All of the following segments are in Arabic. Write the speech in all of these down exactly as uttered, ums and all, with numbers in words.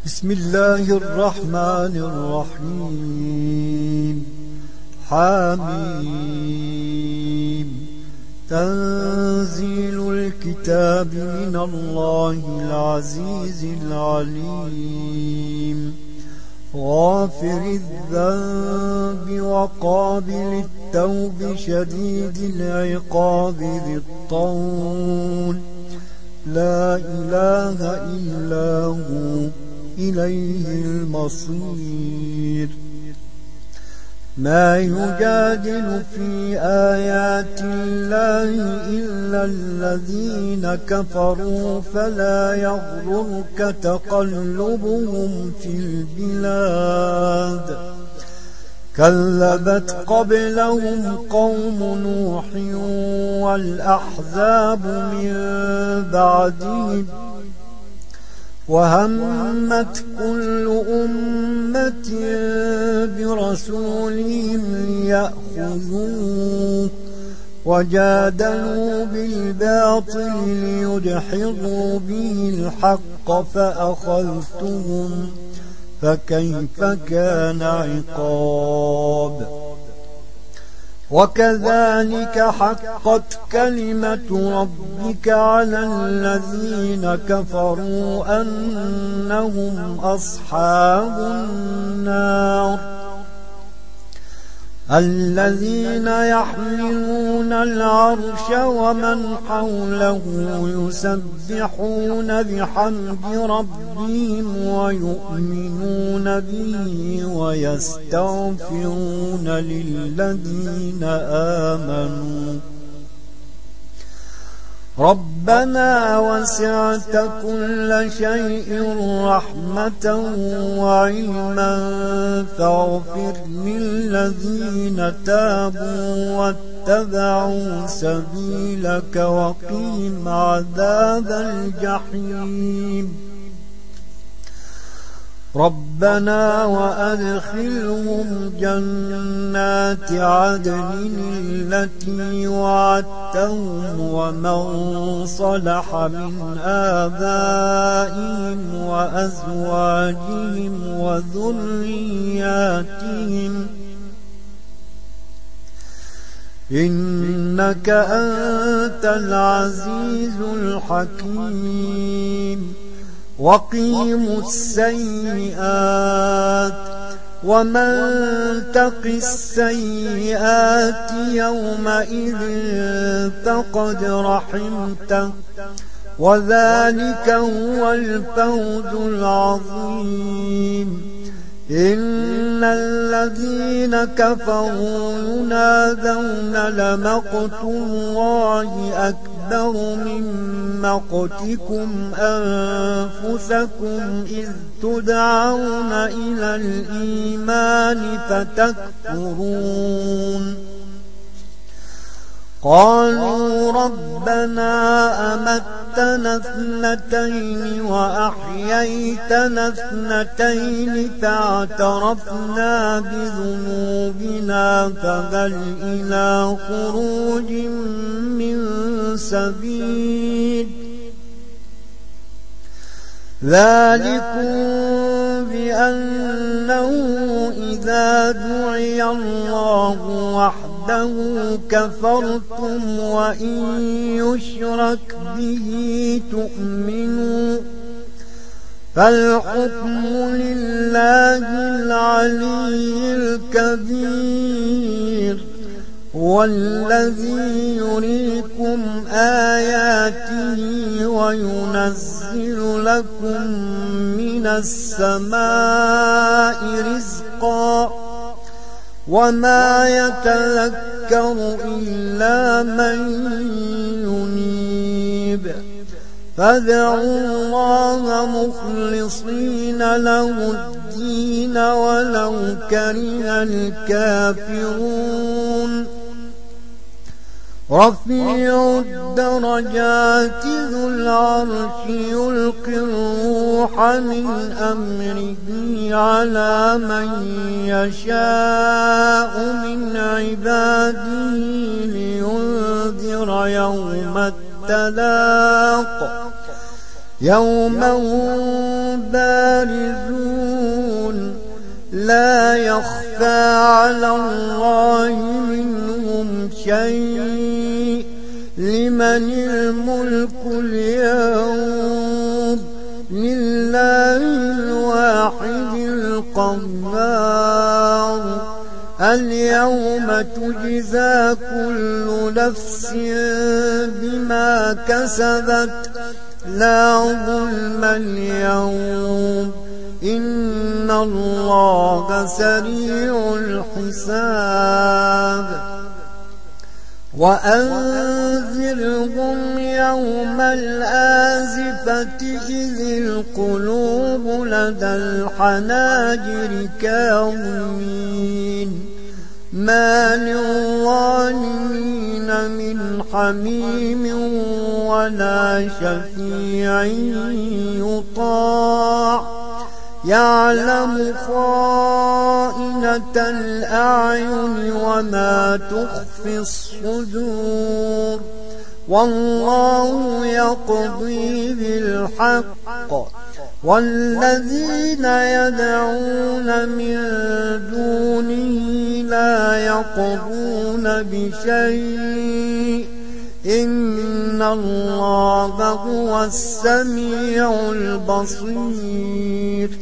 بسم الله الرحمن الرحيم. حميم. تنزيل الكتاب من الله العزيز العليم. غافر الذنب وقابل التوب شديد العقاب ذي الطول. لا إله إلا هو إليه المصير. ما يجادل في آيات الله إلا الذين كفروا فلا يغررك تقلبهم في البلاد. كذبت قبلهم قوم نوح والأحزاب من بعدهم وهمت كل أمة برسولهم ليأخذوه وجادلوا بالباطل ليدحضوا به الحق فأخذتهم فكيف كان عقاب. وكذلك حقت كلمة ربك على الذين كفروا أنهم أصحاب النار. الذين يحملون العرش ومن حوله يسبحون بحمد ربهم ويؤمنون به ويستغفرون للذين آمنوا ربنا وسعت كل شيء رحمة وعلما فاغفر للذين تابوا واتبعوا سبيلك وقهم عذاب الجحيم. ربنا وأدخلهم جنات عدن التي وعدتهم ومن صلح من آبائهم وأزواجهم وذرياتهم إنك أنت العزيز الحكيم. وقيموا السيئات ومن تق السيئات يومئذ فقد رحمته وذلك هو الفوز العظيم. إن الذين كفروا ينادون لمقت الله أكبر من مقتكم أنفسكم إذ تدعون إلى الإيمان فتكفرون. قالوا ربنا أمتنا اثنتين وأحييتنا اثنتين فاعترفنا بذنوبنا فهل إلى خروج من سبيل. ذلكم بأنه إذا دعي الله وحده كفرتم وإن يشرك به تؤمنوا فالحكم لله العلي الكبير. هو الذي يريكم آياته وينزل لكم من السماء رزقا وما يتذكر إلا من ينيب. فادعوا الله مخلصين له الدين ولو كره الكافرون. رفيع الدرجات ذو العرش يلقي الروح من أمره على من يشاء من عباده لينذر يوم التلاق يوم هم بارزون لا يخفى على الله منهم شيء لمن الملك اليوم لله الواحد القهار اليوم تجزى كل نفس بما كسبت لا ظلم اليوم إن الله سريع الحساب وأنذرهم يوم الآزفة إذ القلوب لدى الحناجر كاظمين ما للظالمين من حميم ولا شفيع يطاع يعلم خائنة الأعين وما تخفي الصدور والله يقضي بالحق والذين يدعون من دونه لا يقضون بشيء إن الله هو السميع البصير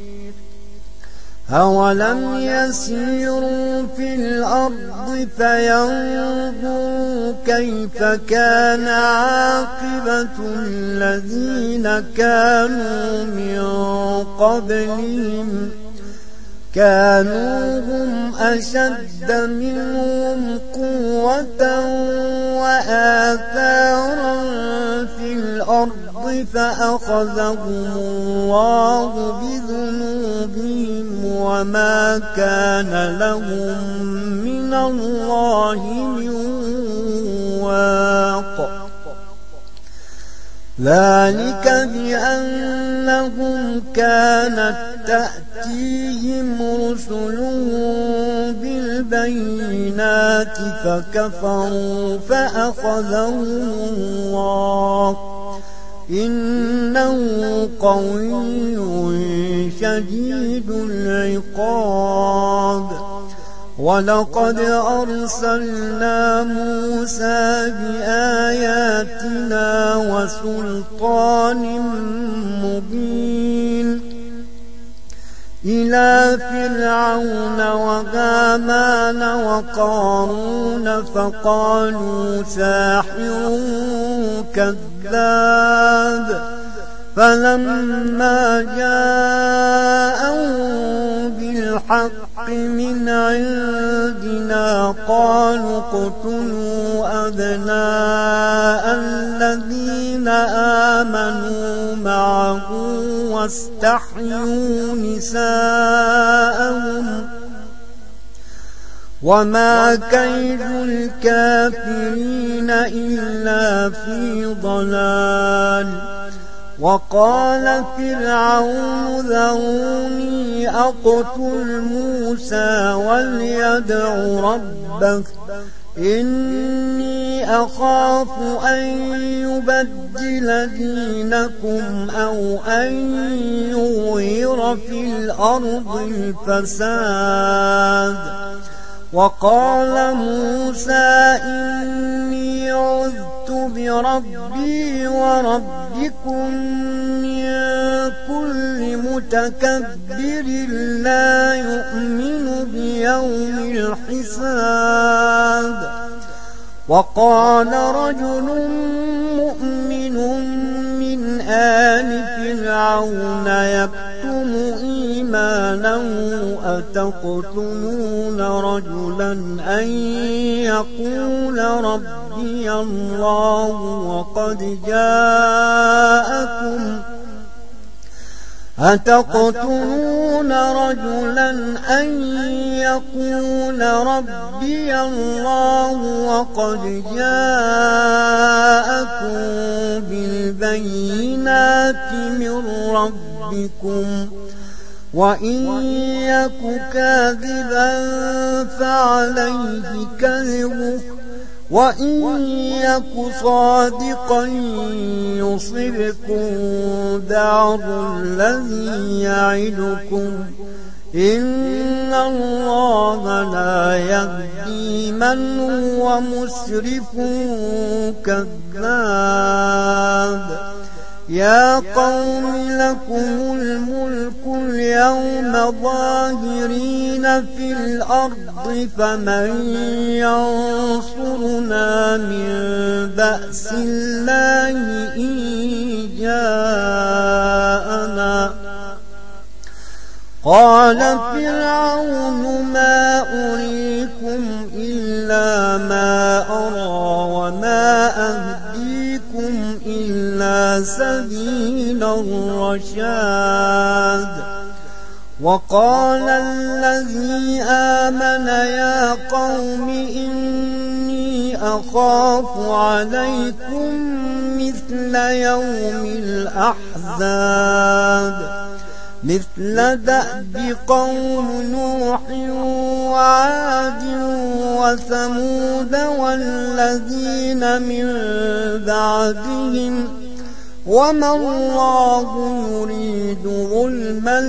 أولم يسيروا في الأرض فينظروا كيف كان عاقبة الذين كانوا من قبلهم كانوا هم أشد منهم قوة وآثارا في الأرض فأخذهم الله بذنوبهم وما كان لهم من الله من واق ذلك بأنهم كانت تأتيهم رسلهم بالبينات فكفروا فأخذهم الله إنه قوي شديد العقاب ولقد أرسلنا موسى بآياتنا وسلطان مبين إلى فرعون وهامان وقارون فقالوا ساحر كذاب فلما جاءوا بالحق من عندنا قالوا اقتلوا أبناء الذين آمنوا معه واستحيوا نساءهم وما كيد الكافرين إلا في ضلال وقال فرعون ذروني أقتل موسى وليدع ربه إني أخاف أن يبدل دينكم أو أن يظهر في الأرض الفساد وقال موسى إني عذت بربي وربكم من كل متكبر لا يؤمن بيوم الحساب وقال رجل مؤمن من آل فرعون يكتم إيمانه أتقتلون رجلا أن يقول ربي الله وقد جاءكم أتقتلون رجلا أن يقول ربي الله وقد جاءكم بالبينات من ربكم وإن يك كاذبا فعليه كذبه وإن يك صادقا يصبكم بعض الذي يعدكم إن الله لا يهدي من هو مسرف كذاب. يا قوم لكم الملك اليوم ظاهرين في الأرض فمن ينصرنا من بأس الله إن جاءنا. قال فرعون ما أريكم إلا ما أرى وما أهديكم إلا سبيل الرشاد. وقال الذي آمن يا قوم إني أخاف عليكم مثل يوم الأحزاب مثل دأب قوم نوح وعاد وثمود والذين من بعدهم وما الله يريد ظلما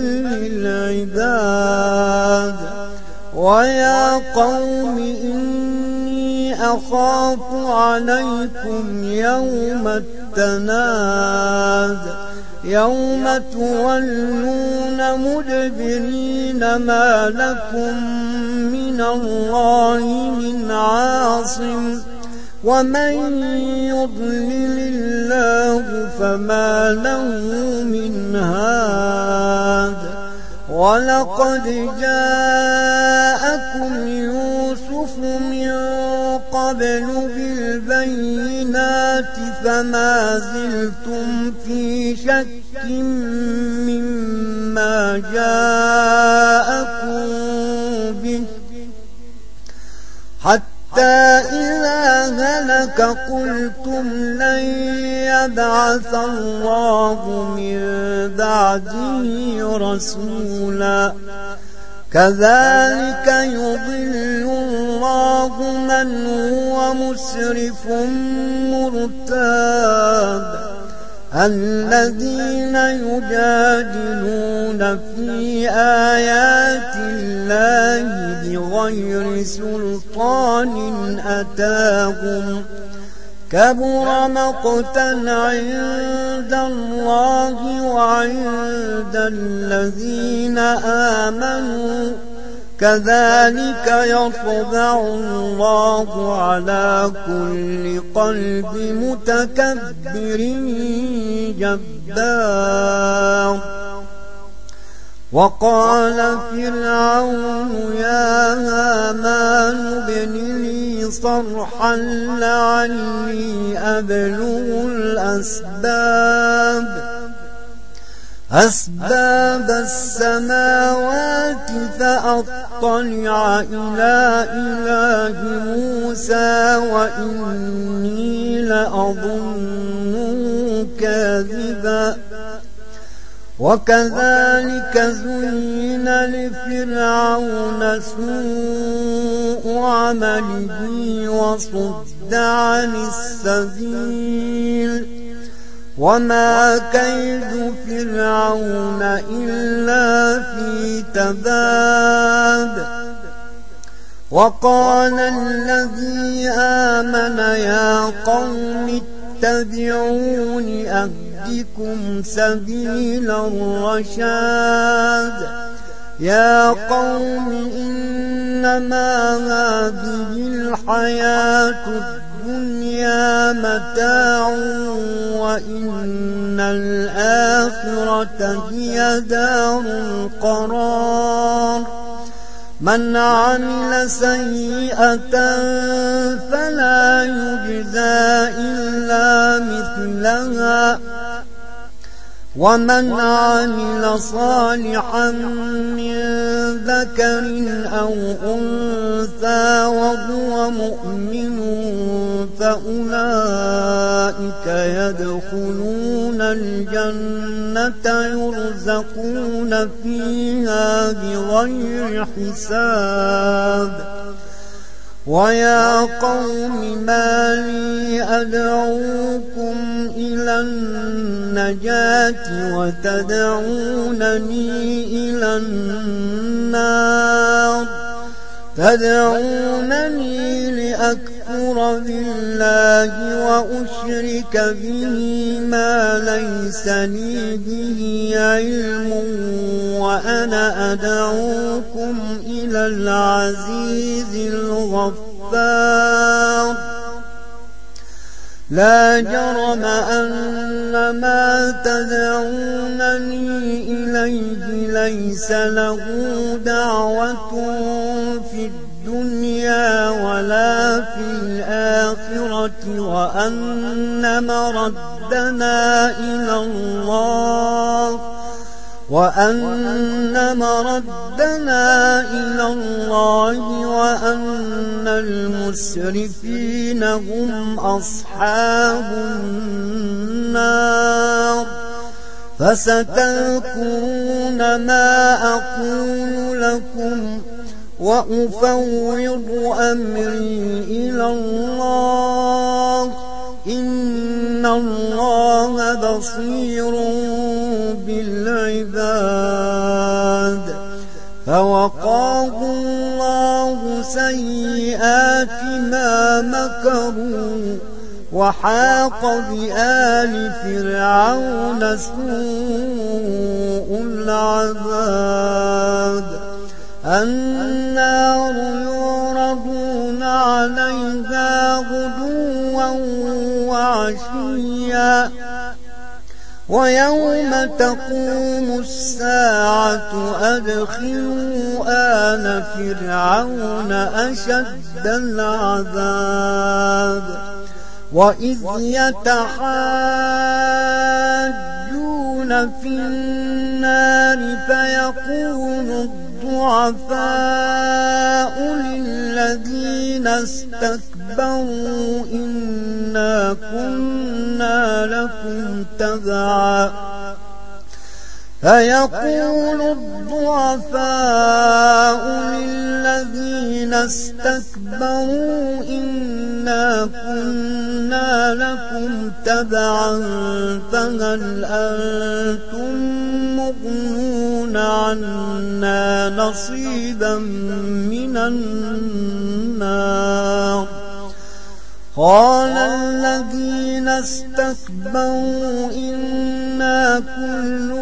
للعباد. ويا قوم إني أخاف عليكم يوم التناد يوم تولون مدبرين ما لكم من الله من عاصم ومن يضلل الله فما له من هاد. ولقد جاءكم يوسف من قبل بالبينات فما زلتم في شك مما جاءكم به حتى إذا هلك قلتم لن يبعث الله من بعده رسولا. كذلك يضل الله من هو مسرف مرتاب. الذين يجادلون في آيات الله بغير سلطان أتاهم كبر مقتا عند الله وعند الذين آمنوا كذلك يطبع الله على كل قلب متكبر جبار. وقال فرعون يا هامان ابن لي صرحا لعلي أبلغ الأسباب أسباب السماوات فأطلع إلى إله موسى وإني لأظنه كاذبا. وكذلك زين لفرعون سوء عمله وصد عن السبيل وما كيد فرعون إلا في تباب. وقال الذي آمن يا قوم اتبعون أهدكم سبيل الرشاد. يا قوم إنما هذه الحياة الدنيا متاع وإن الآخرة هي دار القرار. من عمل سيئة فلا يجزى إلا مثلها ومن عمل صالحا من ذكر أو أنثى وهو مؤمن فأولئك يدخلون الجنة يرزقون فيها بغير حساب. ويا قوم ما لي أدعوكم إلى النجاة وتدعونني إلى النار تدعونني لأكفر بالله وأشرك به ما ليس لي به علم وأنا أدعوكم إلى العزيز الغفار لا جرم أن ما تدعونني إليه ليس له دعوة في الدنيا ولا في الآخرة وأن مردنا إلى الله وأن مردنا إلى الله وأن المسرفين هم أصحاب النار فستذكرون ما أقول لكم وأفوض أمري إلى الله إن الله بصير بالعباد فوقاه الله سيئات ما مكروا وحاق بآل فرعون سوء العذاب النار يعرضون عليها غدوا وعشيا ويوم تقوم الساعة أدخلوا آل فرعون أشد العذاب وإذ يتحاجون في النار فيقول الضعفاء للذين استكبروا إنا كنا لكم تبعا فيقول الضعفاء للذين استكبروا إنا كنا لكم تبعا فهل أنتم مغنون عنا نصيبا من النار قال الذين استكبروا إنا كل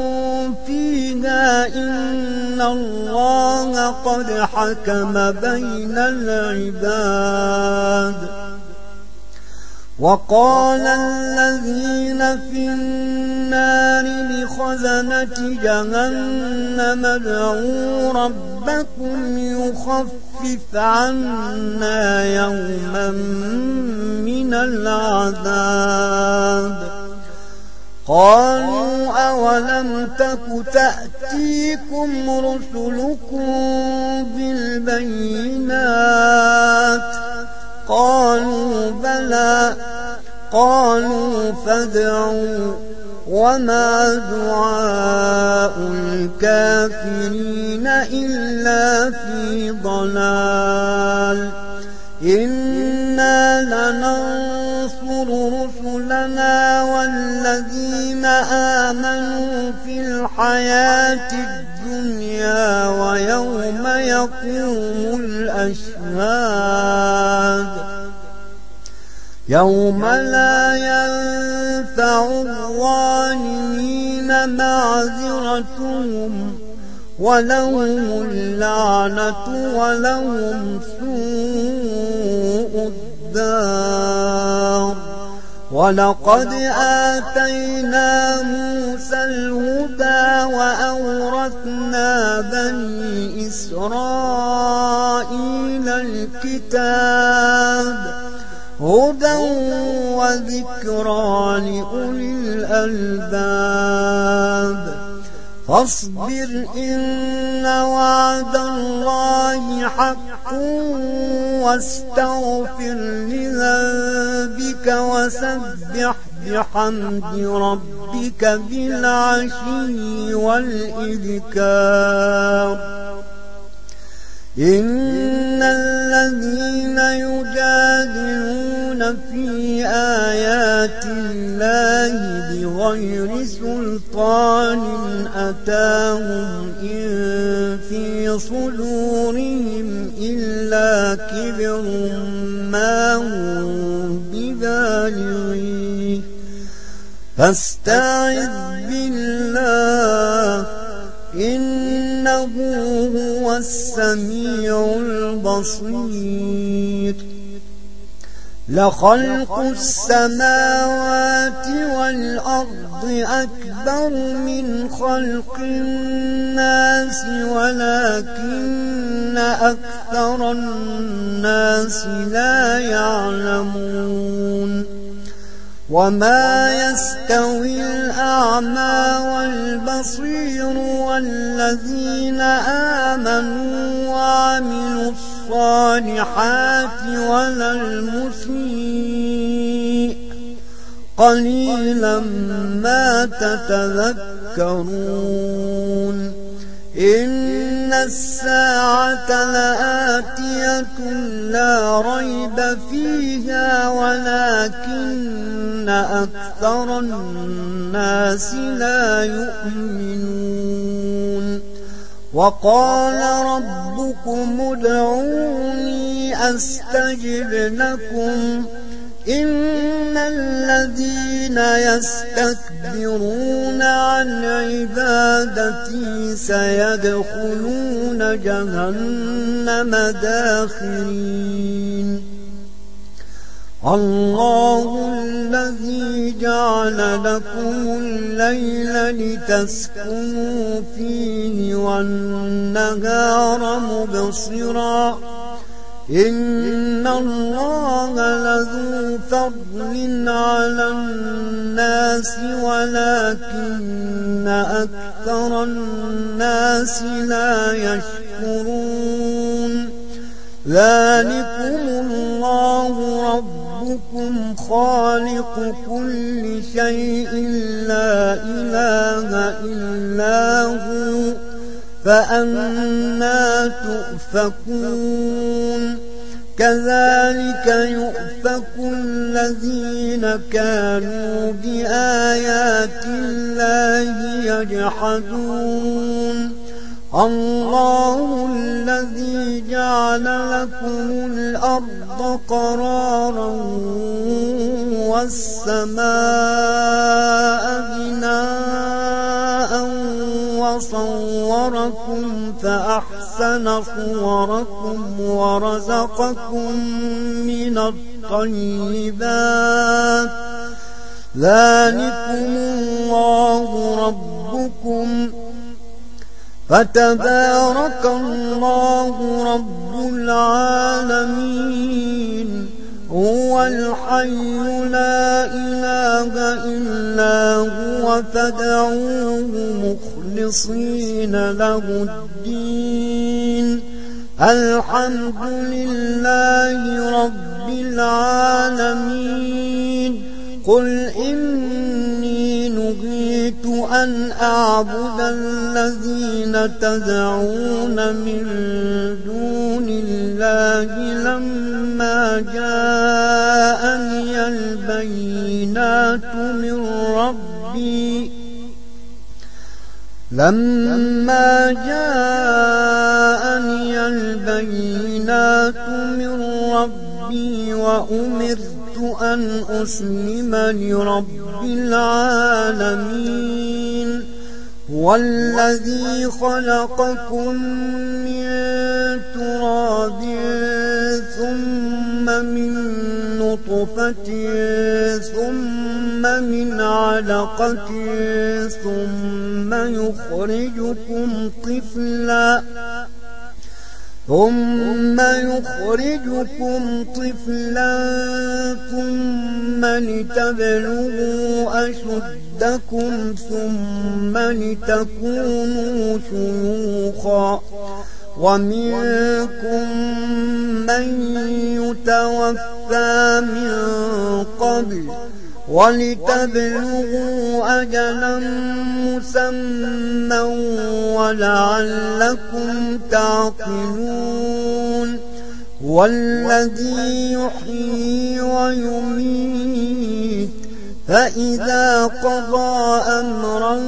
فيها إن الله قد حكم بين العباد وقال الذين في النار لخزنة جهنم ادعوا ربكم يخفف عنا يوما من العذاب قالوا أولم تك تأتيكم رسلكم بالبينات قالوا بلى قالوا فادعوا وما دعاء الكافرين إلا في ضلال إنا لننصر رسلنا والذين آمنوا في الحياة الدنيا ويوم يقوم الأشهاد يوم لا ينفع الظالمين معذرتهم ولهم اللعنة ولهم سوء الدار ولقد آتينا موسى الهدى وأورثنا بني إسرائيل الكتاب هدى وذكرى لأولي الألباب فاصبر إن وعد الله حق واستغفر لذنبك وسبح بحمد ربك بالعشي والإذكار إن الذين يجادلون في آيات الله بغير سلطان أتاهم إن في صدورهم إلا كبر ما هم ببالغيه فاستعذ بالله إنه هو السميع البصير. لخلق السماوات والأرض أكبر من خلق الناس ولكن أكثر الناس لا يعلمون. وما يستوي الأعمى والبصير والذين آمنوا وعملوا الصالحات ولا المسيء قليلا ما تتذكرون. إن الساعة لآتية لا ريب فيها ولكن أكثر الناس لا يؤمنون. وقال ربكم ادعوني أستجب لكم إن الذين يستكبرون عن عبادتي سيدخلون جهنم داخرين. الله الذي جعل لكم الليل لتسكنوا فيه والنهار مبصرا إن الله لذو فضل على الناس ولكن أكثر الناس لا يشكرون. ذلكم الله ربكم خالق كل شيء لا إله إلا هو فأنى تؤفكون. كذلك يؤفك الذين كانوا بآيات الله يجحدون. الله الذي جعل لكم الأرض قرارا والسماء بناء وصوركم فأحسن صوركم ورزقكم من الطيبات ذلكم الله ربكم فتبارك الله رب العالمين. هو الحي لا إله إلا هو فادعوه مخلصين له الدين. الحمد لله رب العالمين. قل إني نهيت أن أعبد الذين تدعون من دون الله لما جاءني البينات من ربي لما جاءني البينات من ربي وأمرت أن أسلم لرب العالمين. هو الذي خلقكم من تراب ثم من نطفة ثم من علقة ثم يخرجكم طفلا ثم يخرجكم طفلا ثم لتبلغوا أشدكم ثم لتكونوا شيوخا ومنكم من يتوفى من قبل ولتبلغوا أجلا مسمى ولعلكم تعقلون. هو الذي يحيي ويميت فإذا قضى أمرا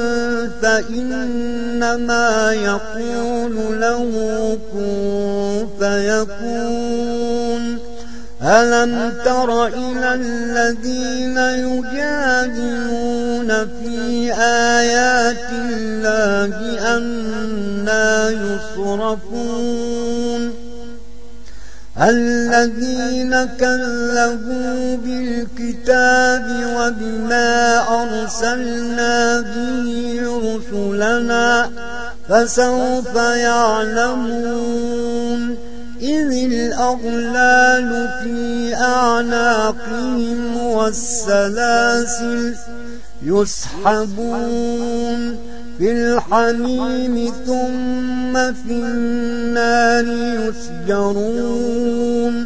فإنما يقول له كن فيكون ألم تر إلى الذين يجادلون في آيات الله أنى يصرفون الذين كذبوا بالكتاب وبما أرسلنا به رسلنا فسوف يعلمون إذ الأغلال في أعناقهم والسلاسل يسحبون في الحميم ثم في النار يسجرون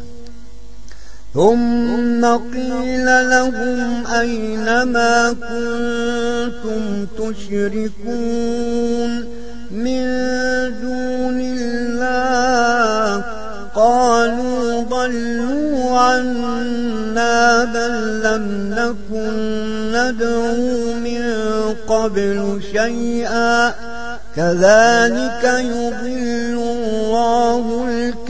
ثم قيل لهم أين ما كنتم تشركون من دون الله قالوا ضلوا عنا بل لم نكن ندعو من قبل شيئا كذلك يضل الله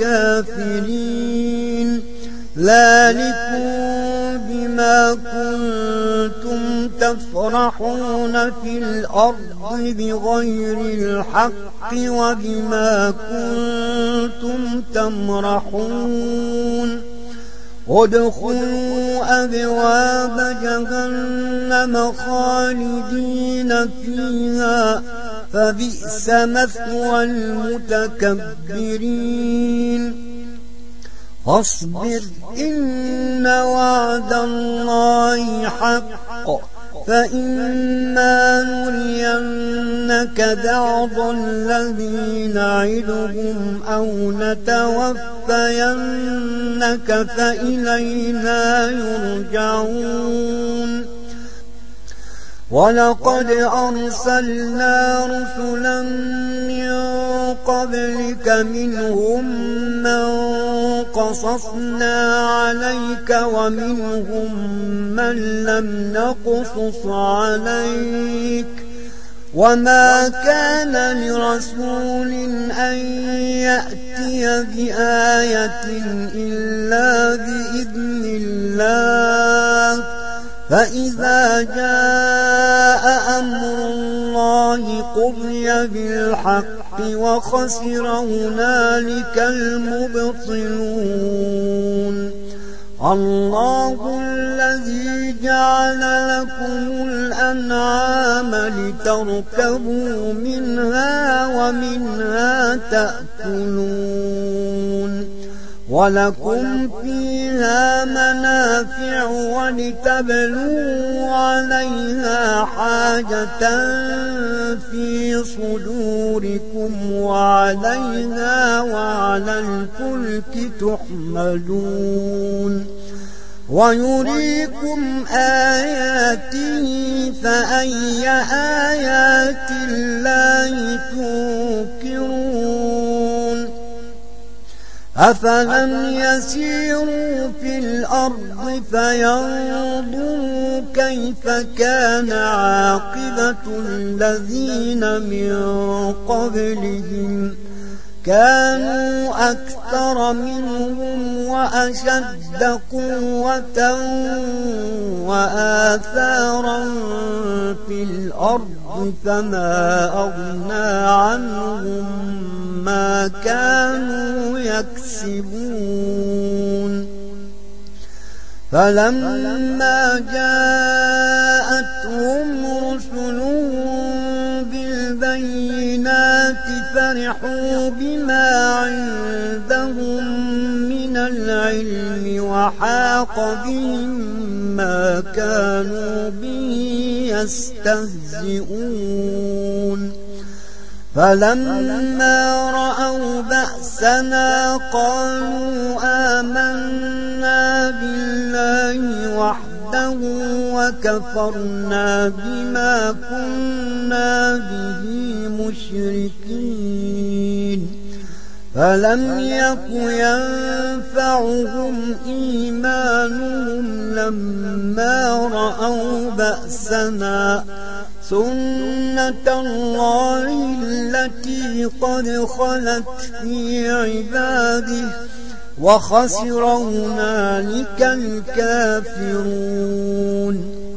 الكافرين ذلكم بما كنتم تفرحون في الأرض بغير الحق وبما كنتم تمرحون ادخلوا أبواب جهنم خالدين فيها فبئس مثوى المتكبرين فاصبر إن وعد الله حق فإما نرينك بعض الذي نعدهم أو نتوفينك فإلينا يرجعون ولقد أرسلنا رسلا من قبلك منهم من قصصنا عليك ومنهم من لم نقصص عليك وما كان لرسول أن يأتي بآية إلا بإذن الله فإذا جاء أمر الله قضي بالحق وخسر هنالك المبطلون الله الذي جعل لكم الأنعام لتركبوا منها ومنها تأكلون ولكم فيها منافع ولتبلوا عليها حاجة في صدوركم وعليها وعلى الفلك تحملون ويريكم آياته فأي آيات الله تنكرون أفلم يسيروا في الأرض فينظروا كيف كان عاقبة الذين من قبلهم كانوا أكثر منهم وأشد قوة وآثارا في الأرض فما أغنى عنهم ما كانوا يكسبون فلما جاءتهم رسلهم بالبينات فرحوا بما عندهم من العلم وحاق بهم ما كانوا به يستهزئون فلما رأوا بأسنا قالوا آمنا بالله وحده وكفرنا بما كنا به مشركين فلم يك ينفعهم إيمانهم لما رأوا بأسنا سنة الله التي قد خلت في عباده وخسر هنالك الكافرون.